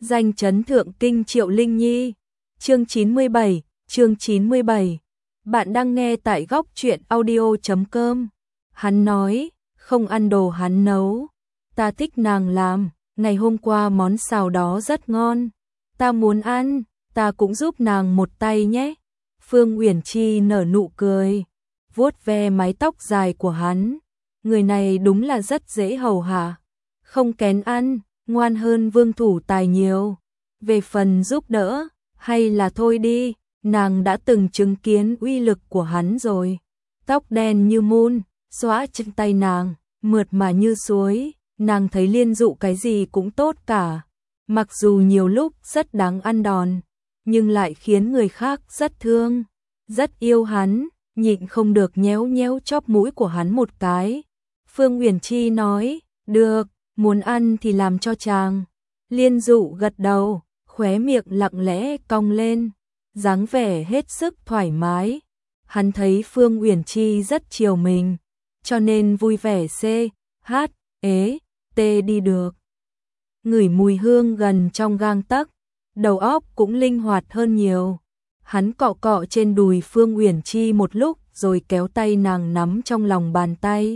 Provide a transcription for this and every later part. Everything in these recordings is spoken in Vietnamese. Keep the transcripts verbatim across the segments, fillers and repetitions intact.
Danh chấn thượng kinh Triệu Linh Nhi. Chương chín mươi bảy, chương chín mươi bảy. Bạn đang nghe tại góc truyện audio chấm com. Hắn nói, không ăn đồ hắn nấu, ta thích nàng làm, ngày hôm qua món xào đó rất ngon, ta muốn ăn, ta cũng giúp nàng một tay nhé. Phương Uyển Chi nở nụ cười, vuốt ve mái tóc dài của hắn, người này đúng là rất dễ hầu hạ, không kén ăn, ngoan hơn Vương Thủ Tài nhiều. Về phần giúp đỡ, hay là thôi đi, nàng đã từng chứng kiến uy lực của hắn rồi. Tóc đen như mun, xõa trên tay nàng, mượt mà như suối, nàng thấy Liên Dụ cái gì cũng tốt cả. Mặc dù nhiều lúc rất đáng ăn đòn, nhưng lại khiến người khác rất thương, rất yêu hắn, nhịn không được nhéo nhéo chóp mũi của hắn một cái. Phương Uyển Chi nói, được, muốn ăn thì làm cho chàng. Liên Dụ gật đầu, khóe miệng lặng lẽ cong lên, dáng vẻ hết sức thoải mái. Hắn thấy Phương Uyển Chi rất chiều mình, cho nên vui vẻ c, h, ế, t đi được. Ngửi mùi hương gần trong gang tấc, đầu óc cũng linh hoạt hơn nhiều. Hắn cọ cọ trên đùi Phương Uyển Chi một lúc rồi kéo tay nàng nắm trong lòng bàn tay.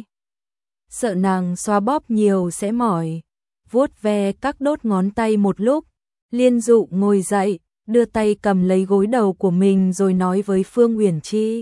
Sợ nàng xoa bóp nhiều sẽ mỏi, vuốt ve các đốt ngón tay một lúc. Liên Dụ ngồi dậy, đưa tay cầm lấy gối đầu của mình rồi nói với Phương Uyển Chi.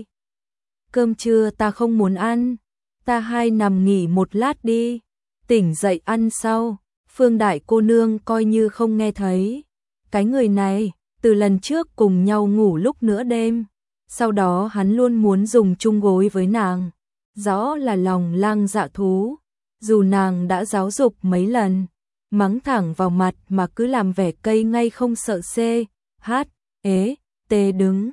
Cơm trưa ta không muốn ăn, ta hai nằm nghỉ một lát đi, tỉnh dậy ăn sau. Phương đại cô nương coi như không nghe thấy. Cái người này, từ lần trước cùng nhau ngủ lúc nửa đêm, sau đó hắn luôn muốn dùng chung gối với nàng. Rõ là lòng lang dạ thú, dù nàng đã giáo dục mấy lần, mắng thẳng vào mặt mà cứ làm vẻ cây ngay không sợ c, h, ế, t đứng.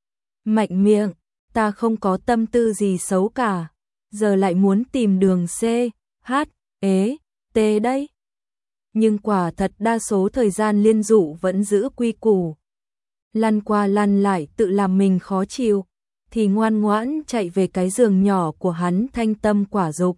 Mạnh miệng, ta không có tâm tư gì xấu cả, giờ lại muốn tìm đường c, h, ế, t đấy. Nhưng quả thật đa số thời gian Liên Dụ vẫn giữ quy củ. Lăn qua lăn lại tự làm mình khó chịu, thì ngoan ngoãn chạy về cái giường nhỏ của hắn thanh tâm quả dục.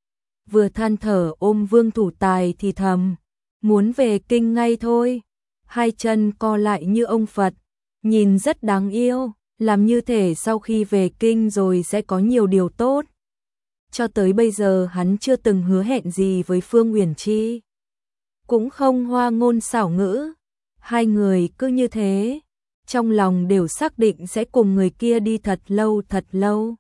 Vừa than thở ôm Vương Thủ Tài thì thầm, muốn về kinh ngay thôi. Hai chân co lại như ông Phật, nhìn rất đáng yêu, làm như thể sau khi về kinh rồi sẽ có nhiều điều tốt. Cho tới bây giờ hắn chưa từng hứa hẹn gì với Phương Uyển Chi, cũng không hoa ngôn xảo ngữ. Hai người cứ như thế, trong lòng đều xác định sẽ cùng người kia đi thật lâu thật lâu.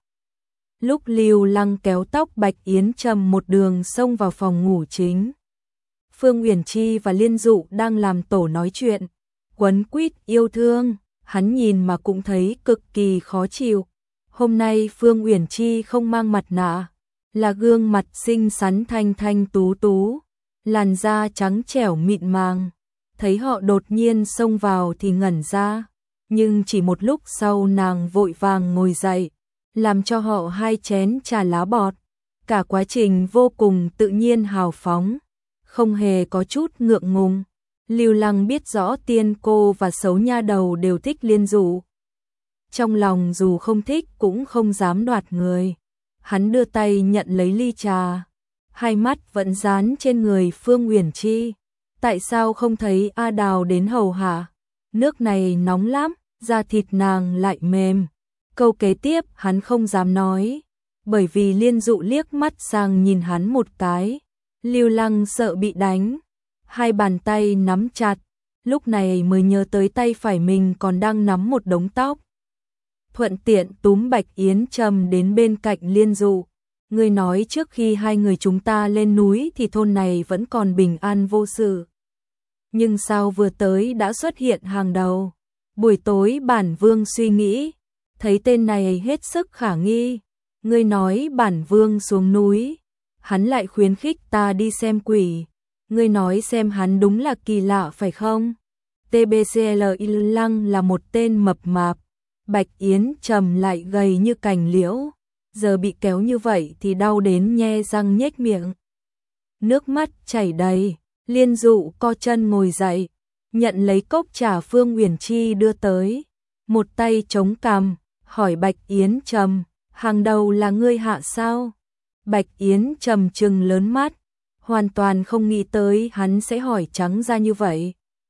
Lúc Lưu Lăng kéo tóc Bạch Yến Trầm một đường xông vào phòng ngủ chính, Phương Uyển Chi và Liên Dụ đang làm tổ nói chuyện, quấn quýt yêu thương, hắn nhìn mà cũng thấy cực kỳ khó chịu. Hôm nay Phương Uyển Chi không mang mặt nạ, là gương mặt xinh xắn thanh thanh tú tú, làn da trắng trẻo mịn màng. Thấy họ đột nhiên xông vào thì ngẩn ra, nhưng chỉ một lúc sau nàng vội vàng ngồi dậy, làm cho họ hai chén trà lá bọt. Cả quá trình vô cùng tự nhiên hào phóng, không hề có chút ngượng ngùng. Lưu Lăng biết rõ Tiên Cô và Xấu Nha Đầu đều thích Liên Dụ, trong lòng dù không thích cũng không dám đoạt người. Hắn đưa tay nhận lấy ly trà, hai mắt vẫn dán trên người Phương Uyển Chi. Tại sao không thấy A Đào đến hầu hạ? Nước này nóng lắm, da thịt nàng lại mềm. Câu kế tiếp hắn không dám nói, bởi vì Liên Dụ liếc mắt sang nhìn hắn một cái. Lưu Lăng sợ bị đánh, hai bàn tay nắm chặt, lúc này mới nhớ tới tay phải mình còn đang nắm một đống tóc. Thuận tiện túm Bạch Yến Trầm đến bên cạnh Liên Dụ. Ngươi nói trước khi hai người chúng ta lên núi thì thôn này vẫn còn bình an vô sự, nhưng sao vừa tới đã xuất hiện hàng đầu? Buổi tối bản vương suy nghĩ, thấy tên này hết sức khả nghi. Ngươi nói bản vương xuống núi, hắn lại khuyến khích ta đi xem quỷ. Ngươi nói xem hắn đúng là kỳ lạ phải không? tê bê xê lờ Lăng là một tên mập mạp, Bạch Yến Trầm lại gầy như cành liễu, giờ bị kéo như vậy thì đau đến nhe răng nhếch miệng. Nước mắt chảy đầy, Liên Dụ co chân ngồi dậy, nhận lấy cốc trà Phương Uyển Chi đưa tới, một tay chống cằm, hỏi Bạch Yến Trầm, hàng đầu là ngươi hạ sao? Bạch Yến Trầm trừng lớn mắt, hoàn toàn không nghĩ tới hắn sẽ hỏi trắng ra như vậy.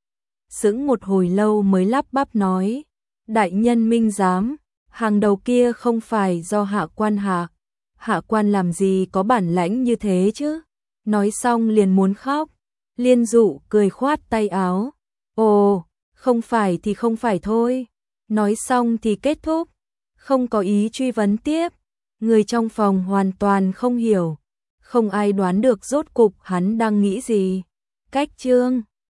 sững một hồi lâu mới lắp bắp nói, đại nhân minh giám, hàng đầu kia không phải do hạ quan hạ, hạ quan làm gì có bản lãnh như thế chứ, nói xong liền muốn khóc, Liên Dụ cười khoát tay áo, ồ, không phải thì không phải thôi, nói xong thì kết thúc, không có ý truy vấn tiếp, người trong phòng hoàn toàn không hiểu, không ai đoán được rốt cục hắn đang nghĩ gì, cách chương